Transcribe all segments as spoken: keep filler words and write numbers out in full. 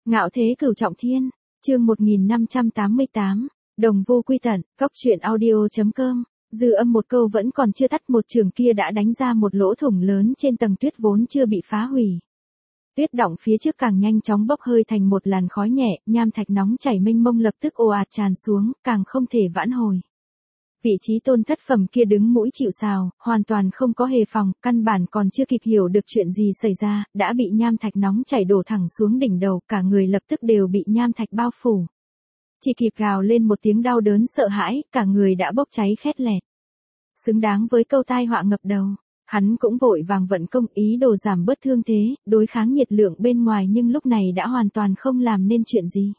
Ngạo thế cửu trọng thiên, chương một nghìn năm trăm tám mươi tám, đồng vô quy tận, góc truyện audio.com, dư âm một câu vẫn còn chưa tắt, một trường kia đã đánh ra một lỗ thủng lớn trên tầng tuyết vốn chưa bị phá hủy. Tuyết đọng phía trước càng nhanh chóng bốc hơi thành một làn khói nhẹ, nham thạch nóng chảy mênh mông lập tức ồ ạt tràn xuống, càng không thể vãn hồi. Vị trí tôn thất phẩm kia đứng mũi chịu sào, hoàn toàn không có hề phòng, căn bản còn chưa kịp hiểu được chuyện gì xảy ra, đã bị nham thạch nóng chảy đổ thẳng xuống đỉnh đầu, cả người lập tức đều bị nham thạch bao phủ. Chỉ kịp gào lên một tiếng đau đớn sợ hãi, cả người đã bốc cháy khét lẹt. Xứng đáng với câu tai họa ngập đầu, hắn cũng vội vàng vận công ý đồ giảm bớt thương thế, đối kháng nhiệt lượng bên ngoài, nhưng lúc này đã hoàn toàn không làm nên chuyện gì.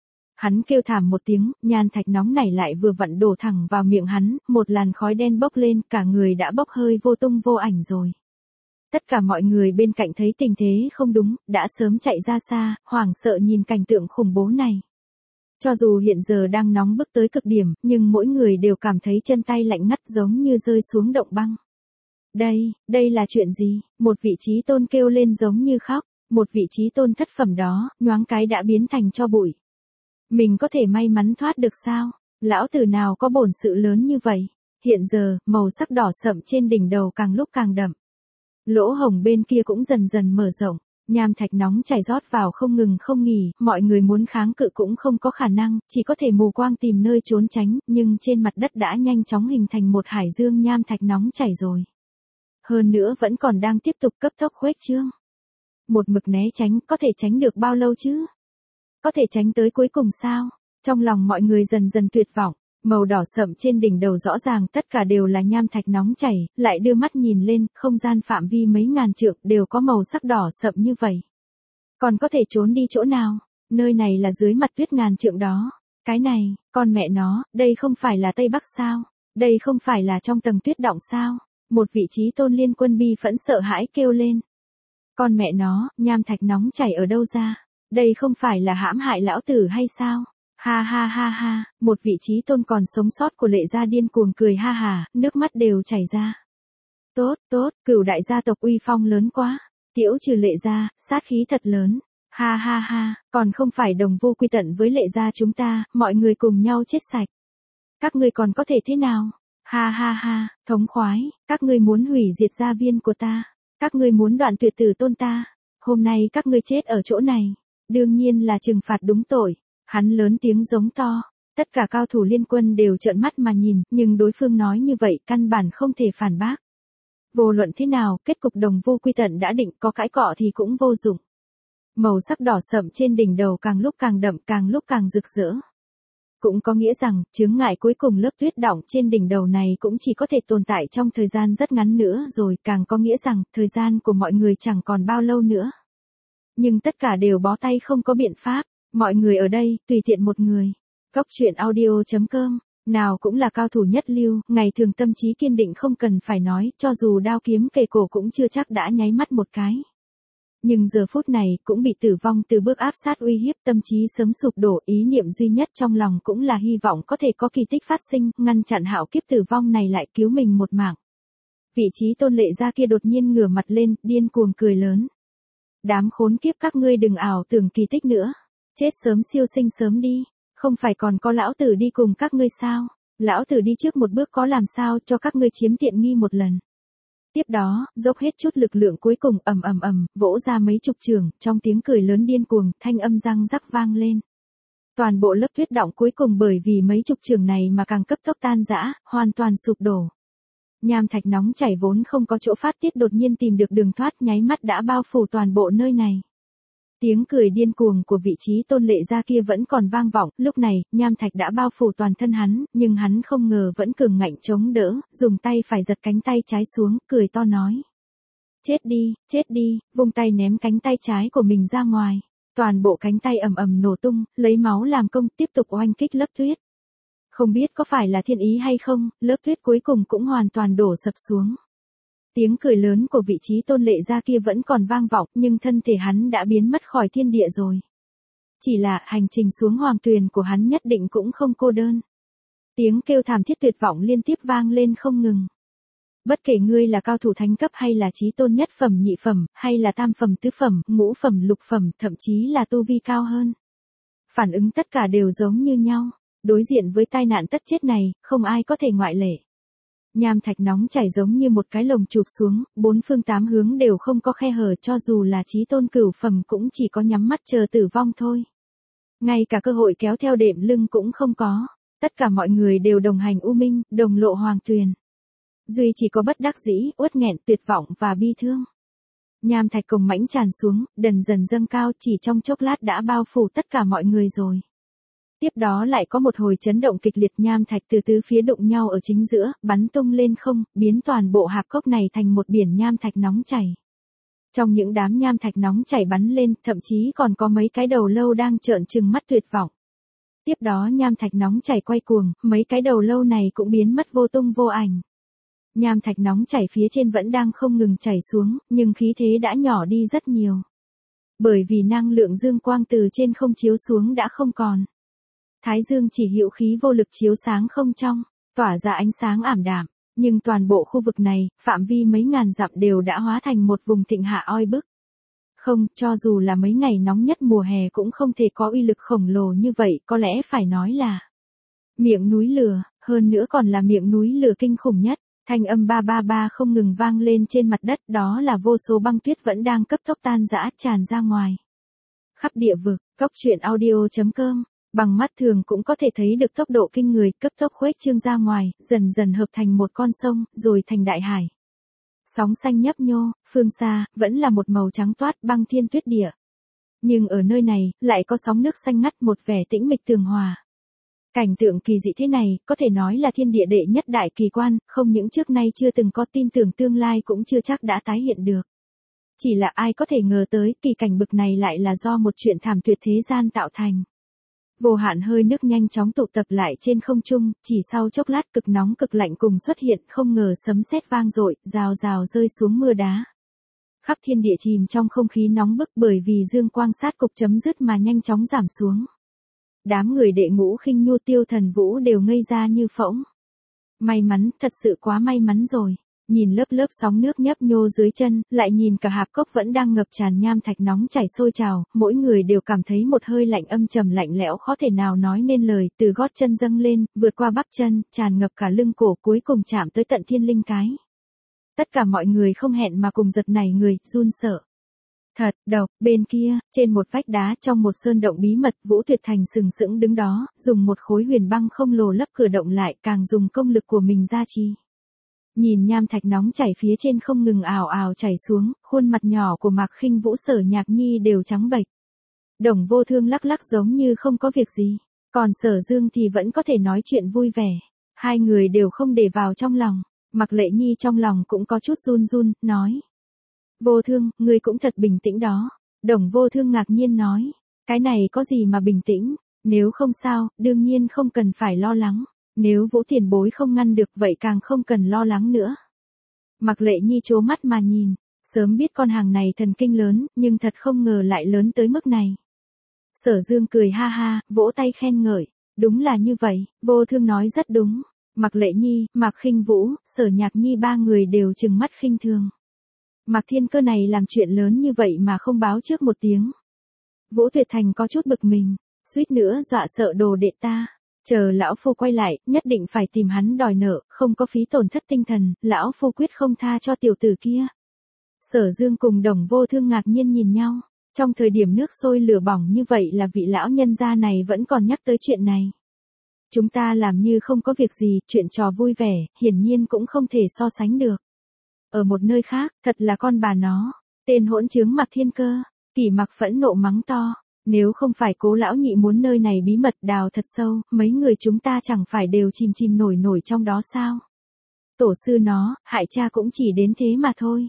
Hắn kêu thảm một tiếng, nham thạch nóng này lại vừa vặn đổ thẳng vào miệng hắn, một làn khói đen bốc lên, cả người đã bốc hơi vô tung vô ảnh rồi. Tất cả mọi người bên cạnh thấy tình thế không đúng, đã sớm chạy ra xa, hoảng sợ nhìn cảnh tượng khủng bố này. Cho dù hiện giờ đang nóng bức tới cực điểm, nhưng mỗi người đều cảm thấy chân tay lạnh ngắt giống như rơi xuống động băng. Đây, đây là chuyện gì? Một vị trí tôn kêu lên giống như khóc, một vị trí tôn thất phẩm đó, nhoáng cái đã biến thành tro bụi. Mình có thể may mắn thoát được sao? Lão tử nào có bổn sự lớn như vậy? Hiện giờ, màu sắc đỏ sậm trên đỉnh đầu càng lúc càng đậm. Lỗ hổng bên kia cũng dần dần mở rộng, nham thạch nóng chảy rót vào không ngừng không nghỉ, mọi người muốn kháng cự cũng không có khả năng, chỉ có thể mù quáng tìm nơi trốn tránh, nhưng trên mặt đất đã nhanh chóng hình thành một hải dương nham thạch nóng chảy rồi. Hơn nữa vẫn còn đang tiếp tục cấp tốc khuếch trương. Một mực né tránh, có thể tránh được bao lâu chứ? Có thể tránh tới cuối cùng sao? Trong lòng mọi người dần dần tuyệt vọng, màu đỏ sậm trên đỉnh đầu rõ ràng tất cả đều là nham thạch nóng chảy, lại đưa mắt nhìn lên, không gian phạm vi mấy ngàn trượng đều có màu sắc đỏ sậm như vậy. Còn có thể trốn đi chỗ nào? Nơi này là dưới mặt tuyết ngàn trượng đó. Cái này, con mẹ nó, đây không phải là Tây Bắc sao? Đây không phải là trong tầng tuyết đọng sao? Một vị trí tôn liên quân bi phẫn sợ hãi kêu lên. Con mẹ nó, nham thạch nóng chảy ở đâu ra? Đây không phải là hãm hại lão tử hay sao? Ha ha ha ha, một vị trí tôn còn sống sót của Lệ gia điên cuồng cười ha hà, nước mắt đều chảy ra. Tốt, tốt, cửu đại gia tộc uy phong lớn quá. Tiễu trừ Lệ gia, sát khí thật lớn. Ha ha ha, còn không phải đồng vô quy tận với Lệ gia chúng ta, mọi người cùng nhau chết sạch. Các ngươi còn có thể thế nào? Ha ha ha, thống khoái, các ngươi muốn hủy diệt gia viên của ta. Các ngươi muốn đoạn tuyệt tử tôn ta. Hôm nay các ngươi chết ở chỗ này. Đương nhiên là trừng phạt đúng tội. Hắn lớn tiếng giống to. Tất cả cao thủ liên quân đều trợn mắt mà nhìn, nhưng đối phương nói như vậy căn bản không thể phản bác. Vô luận thế nào, kết cục đồng vô quy tận đã định, có cãi cọ thì cũng vô dụng. Màu sắc đỏ sậm trên đỉnh đầu càng lúc càng đậm, càng lúc càng rực rỡ. Cũng có nghĩa rằng, chướng ngại cuối cùng lớp tuyết đọng trên đỉnh đầu này cũng chỉ có thể tồn tại trong thời gian rất ngắn nữa rồi, càng có nghĩa rằng, thời gian của mọi người chẳng còn bao lâu nữa. Nhưng tất cả đều bó tay không có biện pháp, mọi người ở đây, tùy tiện một người. Góc truyện audio.com, nào cũng là cao thủ nhất lưu, ngày thường tâm trí kiên định không cần phải nói, cho dù đao kiếm kề cổ cũng chưa chắc đã nháy mắt một cái. Nhưng giờ phút này, cũng bị tử vong từ bước áp sát uy hiếp, tâm trí sớm sụp đổ, ý niệm duy nhất trong lòng cũng là hy vọng có thể có kỳ tích phát sinh, ngăn chặn hạo kiếp tử vong này lại cứu mình một mạng. Vị trí tôn Lệ gia kia đột nhiên ngửa mặt lên, điên cuồng cười lớn. Đám khốn kiếp các ngươi đừng ảo tưởng kỳ tích nữa. Chết sớm siêu sinh sớm đi. Không phải còn có lão tử đi cùng các ngươi sao? Lão tử đi trước một bước có làm sao cho các ngươi chiếm tiện nghi một lần. Tiếp đó, dốc hết chút lực lượng cuối cùng ầm ầm ầm, vỗ ra mấy chục trường, trong tiếng cười lớn điên cuồng, thanh âm răng rắc vang lên. Toàn bộ lớp tuyết đọng cuối cùng bởi vì mấy chục trường này mà càng cấp tốc tan rã, hoàn toàn sụp đổ. Nham thạch nóng chảy vốn không có chỗ phát tiết đột nhiên tìm được đường thoát, nháy mắt đã bao phủ toàn bộ nơi này. Tiếng cười điên cuồng của vị trí tôn Lệ gia kia vẫn còn vang vọng, lúc này, nham thạch đã bao phủ toàn thân hắn, nhưng hắn không ngờ vẫn cường ngạnh chống đỡ, dùng tay phải giật cánh tay trái xuống, cười to nói. Chết đi, chết đi, vung tay ném cánh tay trái của mình ra ngoài. Toàn bộ cánh tay ầm ầm nổ tung, lấy máu làm công, tiếp tục oanh kích lớp tuyết. Không biết có phải là thiên ý hay không, lớp tuyết cuối cùng cũng hoàn toàn đổ sập xuống. Tiếng cười lớn của vị trí tôn Lệ gia kia vẫn còn vang vọng, nhưng thân thể hắn đã biến mất khỏi thiên địa rồi. Chỉ là hành trình xuống hoàng tuyền của hắn nhất định cũng không cô đơn. Tiếng kêu thảm thiết tuyệt vọng liên tiếp vang lên không ngừng. Bất kể ngươi là cao thủ thánh cấp hay là chí tôn nhất phẩm nhị phẩm, hay là tam phẩm tứ phẩm, ngũ phẩm lục phẩm, thậm chí là tu vi cao hơn. Phản ứng tất cả đều giống như nhau. Đối diện với tai nạn tất chết này, không ai có thể ngoại lệ. Nham thạch nóng chảy giống như một cái lồng chụp xuống, bốn phương tám hướng đều không có khe hở, cho dù là chí tôn cửu phẩm cũng chỉ có nhắm mắt chờ tử vong thôi. Ngay cả cơ hội kéo theo đệm lưng cũng không có. Tất cả mọi người đều đồng hành u minh, đồng lộ hoàng tuyền. Duy chỉ có bất đắc dĩ, uất nghẹn, tuyệt vọng và bi thương. Nham thạch cồng mãnh tràn xuống, dần dần dâng cao, chỉ trong chốc lát đã bao phủ tất cả mọi người rồi. Tiếp đó lại có một hồi chấn động kịch liệt, nham thạch từ tứ phía đụng nhau ở chính giữa, bắn tung lên không, biến toàn bộ hạp cốc này thành một biển nham thạch nóng chảy. Trong những đám nham thạch nóng chảy bắn lên, thậm chí còn có mấy cái đầu lâu đang trợn trừng mắt tuyệt vọng. Tiếp đó nham thạch nóng chảy quay cuồng, mấy cái đầu lâu này cũng biến mất vô tung vô ảnh. Nham thạch nóng chảy phía trên vẫn đang không ngừng chảy xuống, nhưng khí thế đã nhỏ đi rất nhiều. Bởi vì năng lượng dương quang từ trên không chiếu xuống đã không còn. Thái dương chỉ hữu khí vô lực chiếu sáng không trong, tỏa ra ánh sáng ảm đạm, nhưng toàn bộ khu vực này, phạm vi mấy ngàn dặm đều đã hóa thành một vùng thịnh hạ oi bức. Không, cho dù là mấy ngày nóng nhất mùa hè cũng không thể có uy lực khổng lồ như vậy, có lẽ phải nói là miệng núi lửa, hơn nữa còn là miệng núi lửa kinh khủng nhất. Thanh âm ba ba ba không ngừng vang lên trên mặt đất, đó là vô số băng tuyết vẫn đang cấp tốc tan rã tràn ra ngoài. Khắp địa vực, cốc truyện audio chấm com, bằng mắt thường cũng có thể thấy được tốc độ kinh người, cấp tốc khuếch trương ra ngoài, dần dần hợp thành một con sông, rồi thành đại hải. Sóng xanh nhấp nhô, phương xa, vẫn là một màu trắng toát băng thiên tuyết địa. Nhưng ở nơi này, lại có sóng nước xanh ngắt, một vẻ tĩnh mịch tường hòa. Cảnh tượng kỳ dị thế này, có thể nói là thiên địa đệ nhất đại kỳ quan, không những trước nay chưa từng có, tin tưởng tương lai cũng chưa chắc đã tái hiện được. Chỉ là ai có thể ngờ tới, kỳ cảnh bực này lại là do một chuyện thảm tuyệt thế gian tạo thành. Vô hạn hơi nước nhanh chóng tụ tập lại trên không trung, chỉ sau chốc lát cực nóng cực lạnh cùng xuất hiện, không ngờ sấm sét vang dội, rào rào rơi xuống mưa đá. Khắp thiên địa chìm trong không khí nóng bức, bởi vì dương quang sát cục chấm dứt mà nhanh chóng giảm xuống. Đám người đệ ngũ khinh nhu Tiêu Thần Vũ đều ngây ra như phỗng. May mắn, thật sự quá may mắn rồi. Nhìn lớp lớp sóng nước nhấp nhô dưới chân, lại nhìn cả hạp cốc vẫn đang ngập tràn nham thạch nóng chảy sôi trào, mỗi người đều cảm thấy một hơi lạnh âm trầm lạnh lẽo khó thể nào nói nên lời, từ gót chân dâng lên, vượt qua bắp chân, tràn ngập cả lưng cổ, cuối cùng chạm tới tận thiên linh cái. Tất cả mọi người không hẹn mà cùng giật nảy người, run sợ. Thật, độc, bên kia, trên một vách đá trong một sơn động bí mật, Vũ Tuyệt Thành sừng sững đứng đó, dùng một khối huyền băng không lồ lấp cửa động lại, càng dùng công lực của mình gia trì. Nhìn nham thạch nóng chảy phía trên không ngừng ào ào chảy xuống, khuôn mặt nhỏ của Mạc Khinh Vũ, Sở Nhạc Nhi đều trắng bệch. Đồng Vô Thương lắc lắc giống như không có việc gì, còn Sở Dương thì vẫn có thể nói chuyện vui vẻ. Hai người đều không để vào trong lòng, Mạc Lệ Nhi trong lòng cũng có chút run run, nói. Vô Thương, ngươi cũng thật bình tĩnh đó. Đồng Vô Thương ngạc nhiên nói, cái này có gì mà bình tĩnh, nếu không sao, đương nhiên không cần phải lo lắng. Nếu Vũ tiền bối không ngăn được vậy càng không cần lo lắng nữa. Mạc Lệ Nhi trố mắt mà nhìn, sớm biết con hàng này thần kinh lớn, nhưng thật không ngờ lại lớn tới mức này. Sở Dương cười ha ha, vỗ tay khen ngợi, đúng là như vậy, Vô Thương nói rất đúng. Mạc Lệ Nhi, Mạc Khinh Vũ, Sở Nhạc Nhi ba người đều trừng mắt khinh thường. Mạc Thiên Cơ này làm chuyện lớn như vậy mà không báo trước một tiếng. Vũ Tuyệt Thành có chút bực mình, suýt nữa dọa sợ đồ đệ ta. Chờ lão phu quay lại, nhất định phải tìm hắn đòi nợ, không có phí tổn thất tinh thần, lão phu quyết không tha cho tiểu tử kia. Sở Dương cùng Đồng Vô Thương ngạc nhiên nhìn nhau, trong thời điểm nước sôi lửa bỏng như vậy là vị lão nhân gia này vẫn còn nhắc tới chuyện này. Chúng ta làm như không có việc gì, chuyện trò vui vẻ, hiển nhiên cũng không thể so sánh được. Ở một nơi khác, thật là con bà nó, tên hỗn trướng Mạc Thiên Cơ, Kỷ Mặc phẫn nộ mắng to. Nếu không phải Cố lão nhị muốn nơi này bí mật đào thật sâu, mấy người chúng ta chẳng phải đều chìm chìm nổi nổi trong đó sao? Tổ sư nó, hại cha cũng chỉ đến thế mà thôi.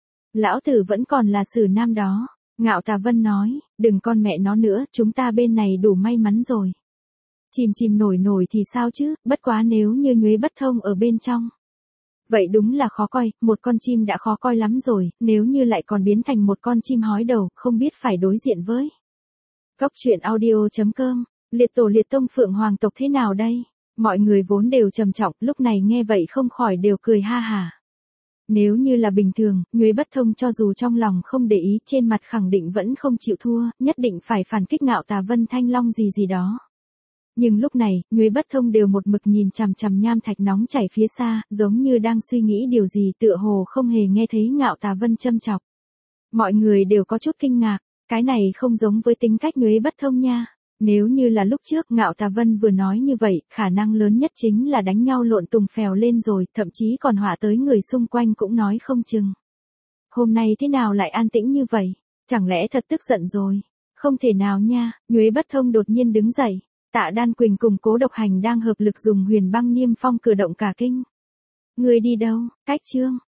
Lão tử vẫn còn là Sử Nam đó. Ngạo Tà Vân nói, đừng con mẹ nó nữa, chúng ta bên này đủ may mắn rồi. Chìm chìm nổi nổi thì sao chứ, bất quá nếu như Nhuế Bất Thông ở bên trong. Vậy đúng là khó coi, một con chim đã khó coi lắm rồi, nếu như lại còn biến thành một con chim hói đầu, không biết phải đối diện với. Cốc truyện audio chấm com, liệt tổ liệt tông Phượng Hoàng tộc thế nào đây? Mọi người vốn đều trầm trọng, lúc này nghe vậy không khỏi đều cười ha hả. Nếu như là bình thường, Nhuế Bất Thông cho dù trong lòng không để ý, trên mặt khẳng định vẫn không chịu thua, nhất định phải phản kích Ngạo Tà Vân Thanh Long gì gì đó. Nhưng lúc này, Nhuế Bất Thông đều một mực nhìn chằm chằm nham thạch nóng chảy phía xa, giống như đang suy nghĩ điều gì, tựa hồ không hề nghe thấy Ngạo Tà Vân châm chọc. Mọi người đều có chút kinh ngạc, cái này không giống với tính cách Nhuế Bất Thông nha. Nếu như là lúc trước Ngạo Tà Vân vừa nói như vậy, khả năng lớn nhất chính là đánh nhau lộn tùng phèo lên rồi, thậm chí còn họa tới người xung quanh cũng nói không chừng. Hôm nay thế nào lại an tĩnh như vậy? Chẳng lẽ thật tức giận rồi? Không thể nào nha, Nhuế Bất Thông đột nhiên đứng dậy. Tạ Đan Quỳnh cùng Cố Độc Hành đang hợp lực dùng huyền băng niêm phong cửa động cả kinh. Người đi đâu? Cách Trương.